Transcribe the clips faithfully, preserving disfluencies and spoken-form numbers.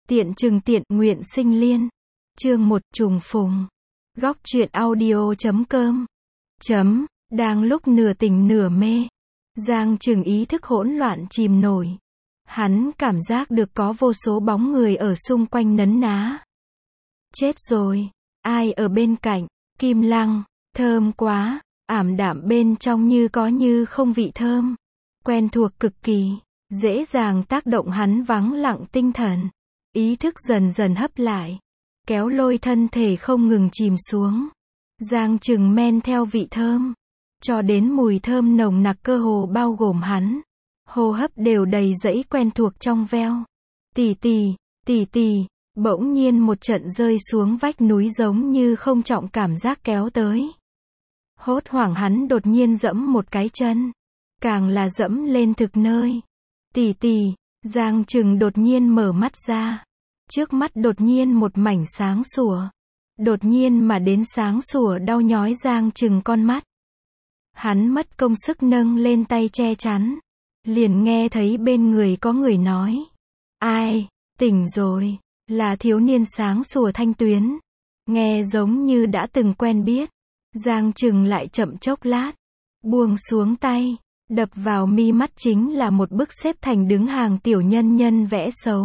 Tiện chừng tiện nguyện sinh liên. Chương một trùng phùng. Góc truyện audio chấm com. Chấm, đang lúc nửa tỉnh nửa mê. Giang Trừng ý thức hỗn loạn chìm nổi. Hắn cảm giác được có vô số bóng người ở xung quanh nấn ná. Chết rồi, ai ở bên cạnh, Kim Lăng, thơm quá, ảm đạm bên trong như có như không vị thơm. Quen thuộc cực kỳ, dễ dàng tác động hắn vắng lặng tinh thần. Ý thức dần dần hấp lại, kéo lôi thân thể không ngừng chìm xuống. Giang Trừng men theo vị thơm, cho đến mùi thơm nồng nặc cơ hồ bao gồm hắn. Hô hấp đều đầy dẫy quen thuộc trong veo. Tì tì, tì tì, bỗng nhiên một trận rơi xuống vách núi giống như không trọng cảm giác kéo tới. Hốt hoảng hắn đột nhiên dẫm một cái chân. Càng là dẫm lên thực nơi. Tì tì, Giang Trừng đột nhiên mở mắt ra. Trước mắt đột nhiên một mảnh sáng sủa. Đột nhiên mà đến sáng sủa đau nhói Giang Trừng con mắt. Hắn mất công sức nâng lên tay che chắn. Liền nghe thấy bên người có người nói. Ai, tỉnh rồi, là thiếu niên sáng sủa Thanh Tuyến. Nghe giống như đã từng quen biết. Giang Trừng lại chậm chốc lát. Buông xuống tay. Đập vào mi mắt chính là một bức xếp thành đứng hàng tiểu nhân nhân vẽ xấu.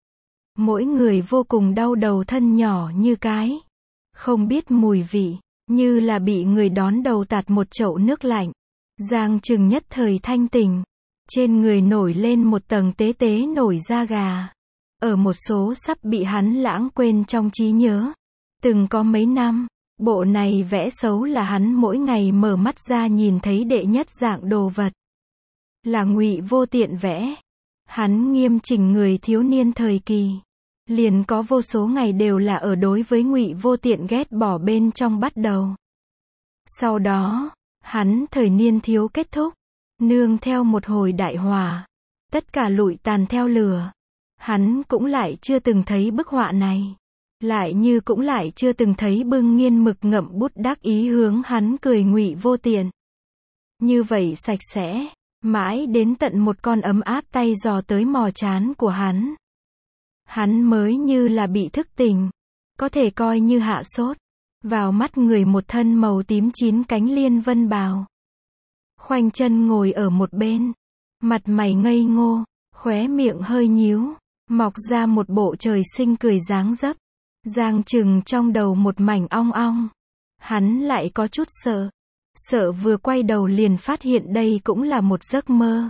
Mỗi người vô cùng đau đầu, thân nhỏ như cái. Không biết mùi vị, như là bị người đón đầu tạt một chậu nước lạnh. Giang Trừng nhất thời thanh tỉnh. Trên người nổi lên một tầng tế tế nổi da gà. Ở một số sắp bị hắn lãng quên trong trí nhớ. Từng có mấy năm, bộ này vẽ xấu là hắn mỗi ngày mở mắt ra nhìn thấy đệ nhất dạng đồ vật. Là Ngụy Vô Tiện vẽ. Hắn nghiêm chỉnh người thiếu niên thời kỳ. Liền có vô số ngày đều là ở đối với Ngụy Vô Tiện ghét bỏ bên trong bắt đầu. Sau đó, hắn thời niên thiếu kết thúc. Nương theo một hồi đại hỏa. Tất cả lụi tàn theo lửa. Hắn cũng lại chưa từng thấy bức họa này. Lại như cũng lại chưa từng thấy bưng nghiên mực ngậm bút đắc ý hướng hắn cười Ngụy Vô Tiện. Như vậy sạch sẽ, mãi đến tận một con ấm áp tay dò tới mò trán của hắn. Hắn mới như là bị thức tỉnh, có thể coi như hạ sốt. Vào mắt người một thân màu tím chín cánh liên vân bào. Khoanh chân ngồi ở một bên, mặt mày ngây ngô, khóe miệng hơi nhíu, mọc ra một bộ trời sinh cười dáng dấp. Giang Trừng trong đầu một mảnh ong ong. Hắn lại có chút sợ. Sợ vừa quay đầu liền phát hiện đây cũng là một giấc mơ.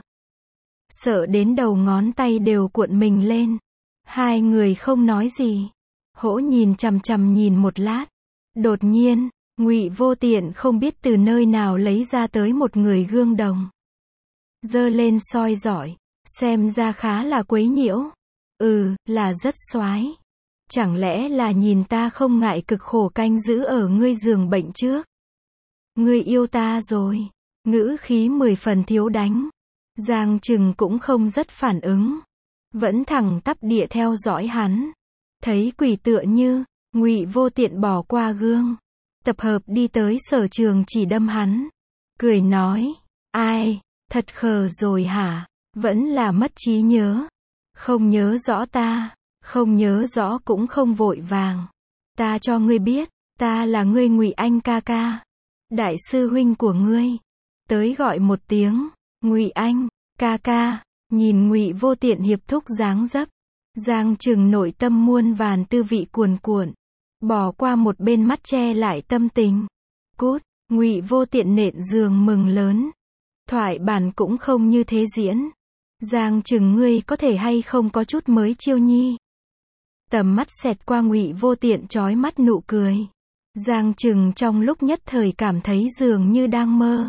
Sợ đến đầu ngón tay đều cuộn mình lên. Hai người không nói gì. Hỗ nhìn chằm chằm nhìn một lát. Đột nhiên, Ngụy Vô Tiện không biết từ nơi nào lấy ra tới một người gương đồng. Giơ lên soi rọi. Xem ra khá là quấy nhiễu. Ừ, là rất xoái. Chẳng lẽ là nhìn ta không ngại cực khổ canh giữ ở ngươi giường bệnh trước. Ngươi yêu ta rồi. Ngữ khí mười phần thiếu đánh. Giang Trừng cũng không rất phản ứng. Vẫn thẳng tắp địa theo dõi hắn. Thấy quỷ tựa như, Ngụy Vô Tiện bỏ qua gương. Tập hợp đi tới sở trường chỉ đâm hắn. Cười nói, ai, thật khờ rồi hả, vẫn là mất trí nhớ. Không nhớ rõ ta, không nhớ rõ cũng không vội vàng. Ta cho ngươi biết, ta là ngươi Ngụy Anh ca ca. Đại sư huynh của ngươi. Tới gọi một tiếng, Ngụy Anh, ca ca. Nhìn Ngụy Vô Tiện hiệp thúc dáng dấp. Giang Trừng nội tâm muôn vàn tư vị cuồn cuộn. Bỏ qua một bên mắt che lại tâm tình. Cút, Ngụy Vô Tiện nện giường mừng lớn. Thoại bản cũng không như thế diễn. Giang Trừng ngươi có thể hay không có chút mới chiêu nhi. Tầm mắt xẹt qua Ngụy Vô Tiện chói mắt nụ cười. Giang Trừng trong lúc nhất thời cảm thấy dường như đang mơ.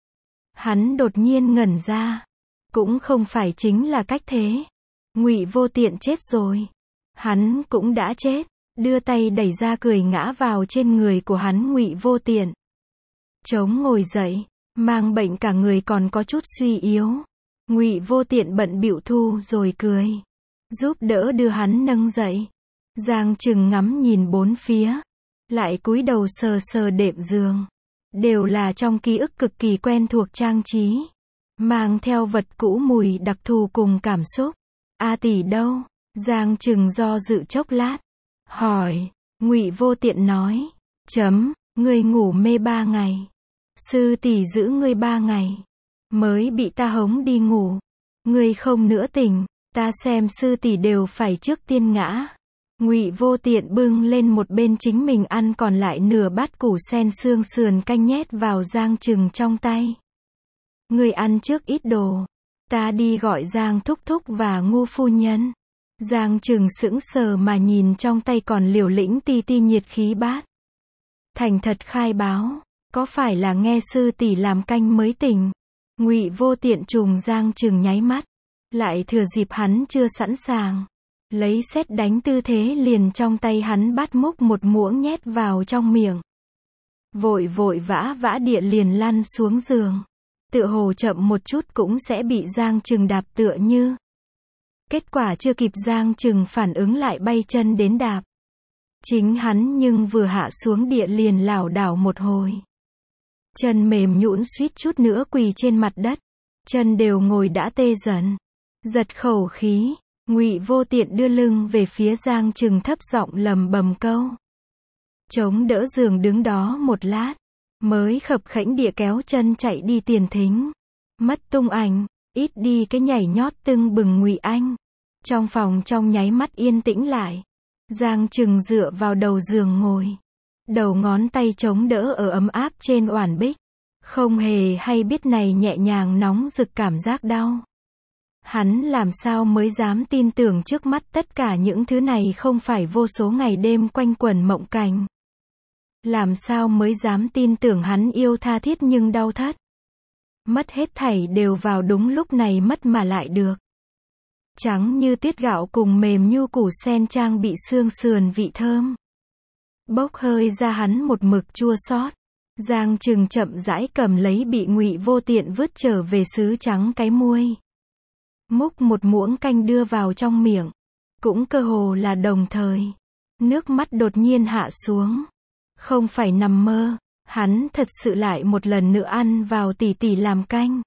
Hắn đột nhiên ngẩn ra. Cũng không phải chính là cách thế. Ngụy Vô Tiện chết rồi. Hắn cũng đã chết. Đưa tay đẩy ra cười ngã vào trên người của hắn Ngụy Vô Tiện. Chống ngồi dậy. Mang bệnh cả người còn có chút suy yếu. Ngụy Vô Tiện bận bịu thu rồi cười. Giúp đỡ đưa hắn nâng dậy. Giang Trừng ngắm nhìn bốn phía. Lại cúi đầu sờ sờ đệm giường. Đều là trong ký ức cực kỳ quen thuộc trang trí. Mang theo vật cũ mùi đặc thù cùng cảm xúc. A tỷ đâu? Giang Trừng do dự chốc lát, hỏi, Ngụy Vô Tiện nói, chấm, ngươi ngủ mê ba ngày. Sư tỷ giữ ngươi ba ngày, mới bị ta hống đi ngủ. Ngươi không nữa tỉnh, ta xem sư tỷ đều phải trước tiên ngã. Ngụy Vô Tiện bưng lên một bên chính mình ăn còn lại nửa bát củ sen xương sườn canh nhét vào Giang Trừng trong tay. Ngươi ăn trước ít đồ, ta đi gọi Giang thúc thúc và Ngu phu nhân. Giang Trừng sững sờ mà nhìn trong tay còn liều lĩnh ti ti nhiệt khí bát. Thành thật khai báo, có phải là nghe sư tỷ làm canh mới tỉnh? Ngụy Vô Tiện trùng Giang Trừng nháy mắt, lại thừa dịp hắn chưa sẵn sàng, lấy sét đánh tư thế liền trong tay hắn bắt múc một muỗng nhét vào trong miệng. Vội vội vã vã địa liền lăn xuống giường, tựa hồ chậm một chút cũng sẽ bị Giang Trừng đạp tựa như. Kết quả chưa kịp Giang Trừng phản ứng lại bay chân đến đạp. Chính hắn nhưng vừa hạ xuống địa liền lảo đảo một hồi. Chân mềm nhũn suýt chút nữa quỳ trên mặt đất. Chân đều ngồi đã tê dần. Giật khẩu khí, Ngụy Vô Tiện đưa lưng về phía Giang Trừng thấp giọng lầm bầm câu. Chống đỡ giường đứng đó một lát, mới khập khẽnh địa kéo chân chạy đi tiền thính. Mất tung ảnh, ít đi cái nhảy nhót tưng bừng Ngụy Anh. Trong phòng trong nháy mắt yên tĩnh lại. Giang Trừng dựa vào đầu giường ngồi. Đầu ngón tay chống đỡ ở ấm áp trên oản bích. Không hề hay biết này nhẹ nhàng nóng rực cảm giác đau. Hắn làm sao mới dám tin tưởng trước mắt tất cả những thứ này không phải vô số ngày đêm quanh quẩn mộng cảnh. Làm sao mới dám tin tưởng hắn yêu tha thiết nhưng đau thất. Mất hết thảy đều vào đúng lúc này mất mà lại được. Trắng như tuyết gạo cùng mềm nhu củ sen trang bị xương sườn vị thơm. Bốc hơi ra hắn một mực chua xót. Giang Trừng chậm rãi cầm lấy bị Ngụy Vô Tiện vứt trở về sứ trắng cái muôi. Múc một muỗng canh đưa vào trong miệng. Cũng cơ hồ là đồng thời. Nước mắt đột nhiên hạ xuống. Không phải nằm mơ, hắn thật sự lại một lần nữa ăn vào tỷ tỷ làm canh.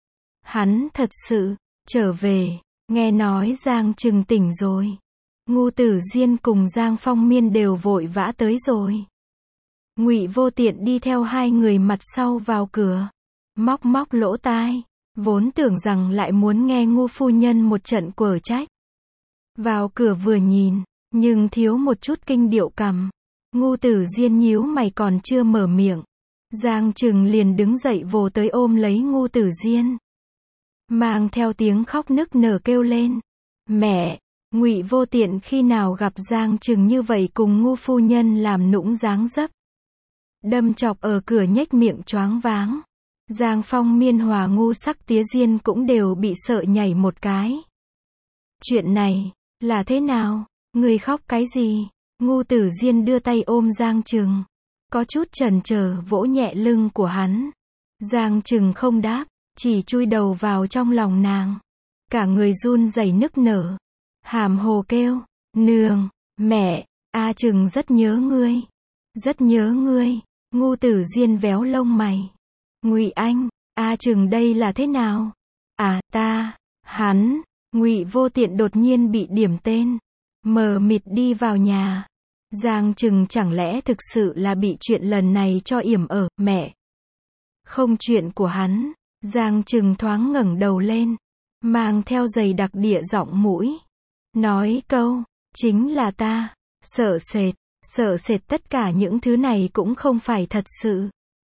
Hắn thật sự, trở về, nghe nói Giang Trừng tỉnh rồi. Ngu Tử Diên cùng Giang Phong Miên đều vội vã tới rồi. Ngụy Vô Tiện đi theo hai người mặt sau vào cửa. Móc móc lỗ tai, vốn tưởng rằng lại muốn nghe Ngu phu nhân một trận quở trách. Vào cửa vừa nhìn, nhưng thiếu một chút kinh điệu cằm. Ngu Tử Diên nhíu mày còn chưa mở miệng. Giang Trừng liền đứng dậy vồ tới ôm lấy Ngu Tử Diên. Mang theo tiếng khóc nức nở kêu lên. Mẹ! Ngụy Vô Tiện khi nào gặp Giang Trừng như vậy cùng Ngu phu nhân làm nũng dáng dấp. Đâm chọc ở cửa nhếch miệng choáng váng. Giang Phong Miên hòa Ngu Sắc Tía Diên cũng đều bị sợ nhảy một cái. Chuyện này, là thế nào? Người khóc cái gì? Ngu Tử Diên đưa tay ôm Giang Trừng. Có chút chần chờ vỗ nhẹ lưng của hắn. Giang Trừng không đáp, chỉ chui đầu vào trong lòng nàng. Cả người run rẩy nức nở. Hàm hồ kêu, nương, mẹ, A Trừng rất nhớ ngươi. Rất nhớ ngươi. Ngu Tử Diên véo lông mày. Ngụy Anh, A Trừng đây là thế nào? À, ta, hắn, Ngụy Vô Tiện đột nhiên bị điểm tên. Mờ mịt đi vào nhà. Giang Trừng chẳng lẽ thực sự là bị chuyện lần này cho yểm ở, mẹ. Không chuyện của hắn. Giang Trừng thoáng ngẩng đầu lên. Mang theo giày đặc địa giọng mũi. Nói câu, chính là ta. Sợ sệt, sợ sệt tất cả những thứ này cũng không phải thật sự.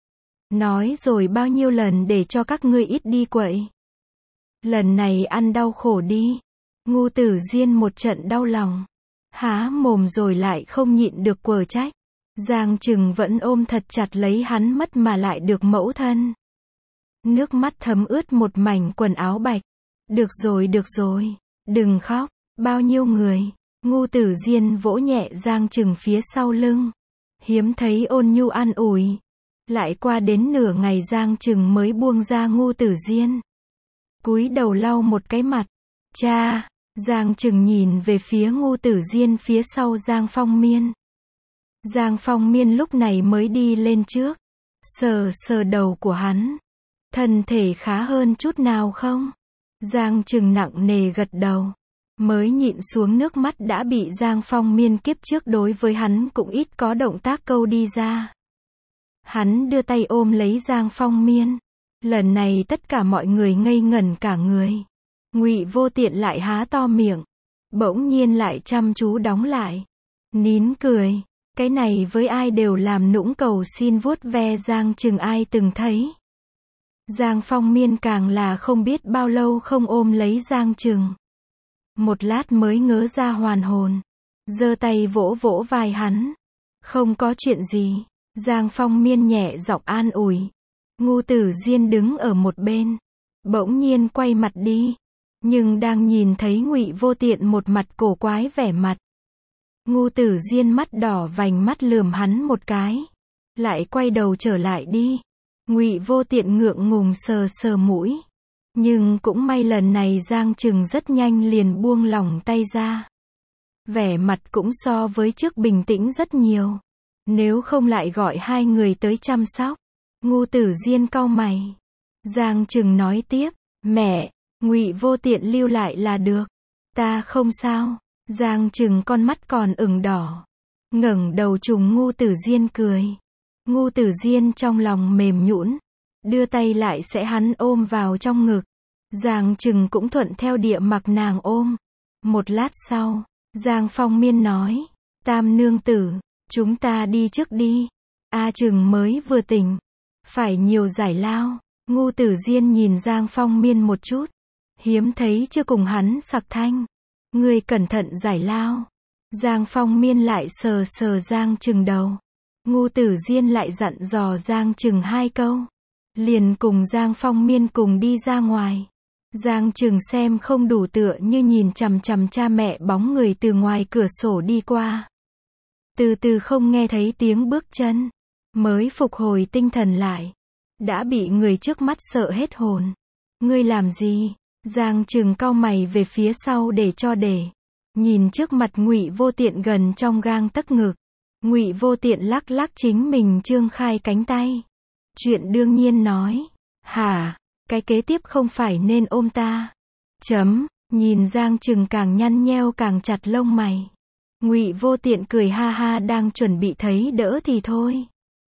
Nói rồi bao nhiêu lần để cho các ngươi ít đi quậy. Lần này ăn đau khổ đi. Ngu Tử Diên một trận đau lòng. Há mồm rồi lại không nhịn được quở trách. Giang Trừng vẫn ôm thật chặt lấy hắn mất mà lại được mẫu thân. Nước mắt thấm ướt một mảnh quần áo bạch. Được rồi được rồi, đừng khóc, bao nhiêu người. Ngu Tử Diên vỗ nhẹ Giang Trừng phía sau lưng. Hiếm thấy ôn nhu an ủi. Lại qua đến nửa ngày Giang Trừng mới buông ra Ngu Tử Diên. Cúi đầu lau một cái mặt. Cha! Giang Trừng nhìn về phía Ngu Tử Diên phía sau Giang Phong Miên. Giang Phong Miên lúc này mới đi lên trước. Sờ sờ đầu của hắn. Thân thể khá hơn chút nào không? Giang Trừng nặng nề gật đầu. mới nhịn xuống nước mắt đã bị Giang Phong Miên kiếp trước đối với hắn cũng ít có động tác câu đi ra. Hắn đưa tay ôm lấy Giang Phong Miên. Lần này tất cả mọi người ngây ngẩn cả người. Ngụy Vô Tiện lại há to miệng, bỗng nhiên lại chăm chú đóng lại, nín cười. Cái này với ai đều làm nũng cầu xin vuốt ve Giang Trừng ai từng thấy. Giang Phong Miên càng là không biết bao lâu không ôm lấy Giang Trừng. Một lát mới ngớ ra hoàn hồn, giơ tay vỗ vỗ vai hắn. Không có chuyện gì. Giang Phong Miên nhẹ giọng an ủi. Ngưu Tử Diên đứng ở một bên, bỗng nhiên quay mặt đi, nhưng đang nhìn thấy Ngụy Vô Tiện một mặt cổ quái vẻ mặt. Ngưu Tử Diên mắt đỏ vành mắt lườm hắn một cái, lại quay đầu trở lại đi. Ngụy Vô Tiện ngượng ngùng sờ sờ mũi, nhưng cũng may lần này Giang Trừng rất nhanh liền buông lỏng tay ra. Vẻ mặt cũng so với trước bình tĩnh rất nhiều. Nếu không lại gọi hai người tới chăm sóc. Ngưu Tử Diên cau mày. Giang Trừng nói tiếp, mẹ, Ngụy Vô Tiện lưu lại là được. Ta không sao. Giang Trừng con mắt còn ửng đỏ, ngẩng đầu trùng Ngưu Tử Diên cười. Ngưu Tử Diên trong lòng mềm nhũn, đưa tay lại sẽ hắn ôm vào trong ngực. Giang Trừng cũng thuận theo địa mặc nàng ôm. Một lát sau, Giang Phong Miên nói, Tam nương tử, chúng ta đi trước đi. A Trừng mới vừa tỉnh, phải nhiều giải lao. Ngưu Tử Diên nhìn Giang Phong Miên một chút, hiếm thấy chưa cùng hắn sặc thanh. Ngươi cẩn thận giải lao. Giang Phong Miên lại sờ sờ Giang Trừng đầu. Ngưu Tử Diên lại dặn dò Giang Trừng hai câu, liền cùng Giang Phong Miên cùng đi ra ngoài. Giang Trừng xem không đủ tựa như nhìn chằm chằm cha mẹ bóng người từ ngoài cửa sổ đi qua. Từ từ không nghe thấy tiếng bước chân, mới phục hồi tinh thần lại, đã bị người trước mắt sợ hết hồn. Ngươi làm gì? Giang Trừng cau mày về phía sau để cho để nhìn trước mặt Ngụy Vô Tiện gần trong gang tấc ngực. Ngụy Vô Tiện lắc lắc chính mình trương khai cánh tay. Chuyện đương nhiên nói, hả, cái kế tiếp không phải nên ôm ta. Chấm, nhìn Giang Trừng càng nhăn nheo càng chặt lông mày. Ngụy Vô Tiện cười ha ha đang chuẩn bị thấy đỡ thì thôi.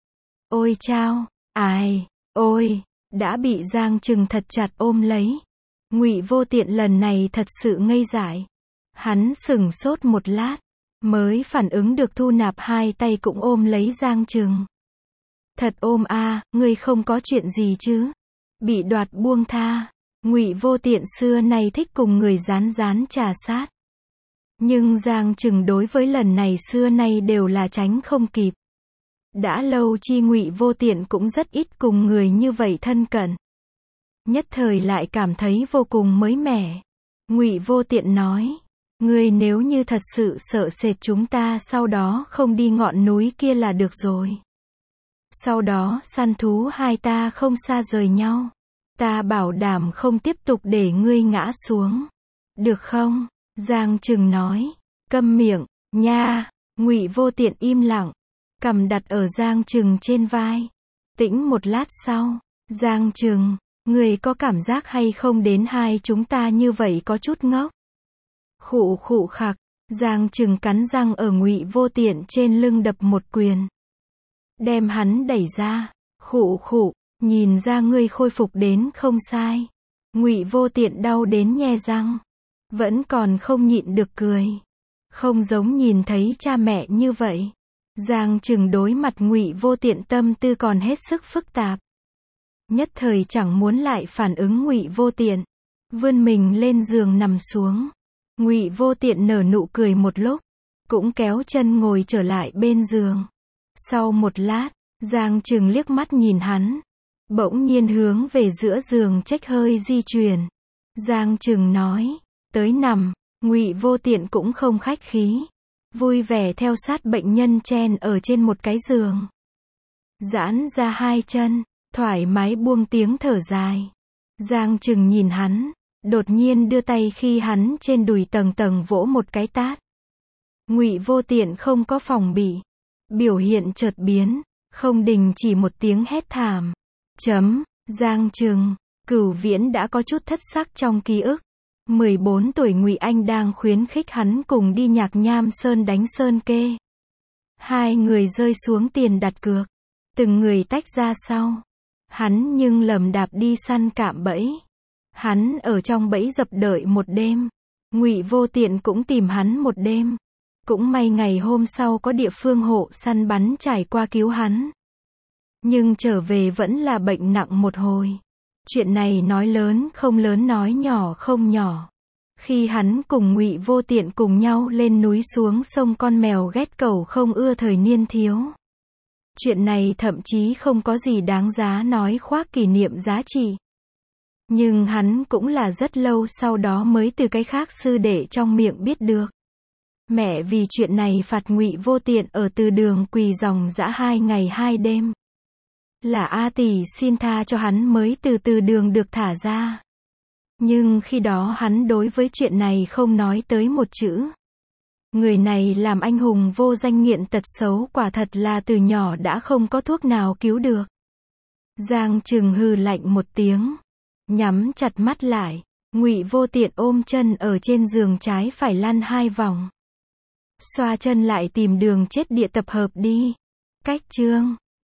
Ôi chao, ai, ôi, đã bị Giang Trừng thật chặt ôm lấy. Ngụy Vô Tiện lần này thật sự ngây dại. Hắn sững sốt một lát, mới phản ứng được thu nạp hai tay cũng ôm lấy Giang Trừng. Thật ôm a, à, ngươi không có chuyện gì chứ? Bị đoạt buông tha. Ngụy Vô Tiện xưa nay thích cùng người rán rán trà sát. Nhưng Giang Trừng đối với lần này xưa nay đều là tránh không kịp. Đã lâu chi Ngụy Vô Tiện cũng rất ít cùng người như vậy thân cận. Nhất thời lại cảm thấy vô cùng mới mẻ. Ngụy Vô Tiện nói, ngươi nếu như thật sự sợ sệt chúng ta sau đó không đi ngọn núi kia là được rồi. Sau đó săn thú hai ta không xa rời nhau. Ta bảo đảm không tiếp tục để ngươi ngã xuống. Được không? Giang Trừng nói, câm miệng, nha. Ngụy Vô Tiện im lặng, cằm đặt ở Giang Trừng trên vai. Tĩnh một lát sau, Giang Trừng, ngươi có cảm giác hay không đến hai chúng ta như vậy có chút ngốc? Khụ khụ khặc. Giang Trừng cắn răng ở Ngụy Vô Tiện trên lưng đập một quyền, đem hắn đẩy ra. Khụ khụ, nhìn ra ngươi khôi phục đến không sai. Ngụy Vô Tiện đau đến nhe răng, vẫn còn không nhịn được cười. Không giống nhìn thấy cha mẹ như vậy. Giang Trừng đối mặt Ngụy Vô Tiện tâm tư còn hết sức phức tạp. Nhất thời chẳng muốn lại phản ứng Ngụy Vô Tiện, vươn mình lên giường nằm xuống. Ngụy Vô Tiện nở nụ cười một lúc, cũng kéo chân ngồi trở lại bên giường. Sau một lát, Giang Trừng liếc mắt nhìn hắn, bỗng nhiên hướng về giữa giường trách hơi di chuyển. Giang Trừng nói, tới nằm. Ngụy Vô Tiện cũng không khách khí, vui vẻ theo sát bệnh nhân chen ở trên một cái giường. Giãn ra hai chân, thoải mái buông tiếng thở dài. Giang Trừng nhìn hắn, đột nhiên đưa tay khi hắn trên đùi tầng tầng vỗ một cái tát. Ngụy Vô Tiện không có phòng bị, biểu hiện chợt biến, không đình chỉ một tiếng hét thảm. Chấm, Giang Trừng, Cửu Viễn đã có chút thất sắc trong ký ức. mười bốn tuổi Ngụy Anh đang khuyến khích hắn cùng đi Nhạc Nham Sơn đánh sơn kê. Hai người rơi xuống tiền đặt cược. Từng người tách ra sau. Hắn nhưng lầm đạp đi săn cạm bẫy. Hắn ở trong bẫy dập đợi một đêm. Ngụy Vô Tiện cũng tìm hắn một đêm. Cũng may ngày hôm sau có địa phương hộ săn bắn trải qua cứu hắn. Nhưng trở về vẫn là bệnh nặng một hồi. Chuyện này nói lớn không lớn, nói nhỏ không nhỏ. Khi hắn cùng Ngụy Vô Tiện cùng nhau lên núi xuống sông, con mèo ghét cẩu không ưa thời niên thiếu. Chuyện này thậm chí không có gì đáng giá nói khoác kỷ niệm giá trị. Nhưng hắn cũng là rất lâu sau đó mới từ cái khác sư đệ trong miệng biết được. Mẹ vì chuyện này phạt Ngụy Vô Tiện ở từ đường quỳ ròng rã hai ngày hai đêm. Là A Tỷ xin tha cho hắn mới từ từ đường được thả ra. Nhưng khi đó hắn đối với chuyện này không nói tới một chữ. Người này làm anh hùng vô danh nghiện tật xấu, quả thật là từ nhỏ đã không có thuốc nào cứu được. Giang Trừng hừ lạnh một tiếng. Nhắm chặt mắt lại. Ngụy Vô Tiện ôm chân ở trên giường trái phải lăn hai vòng. Xoa chân lại tìm đường chết địa tập hợp đi. Cách chương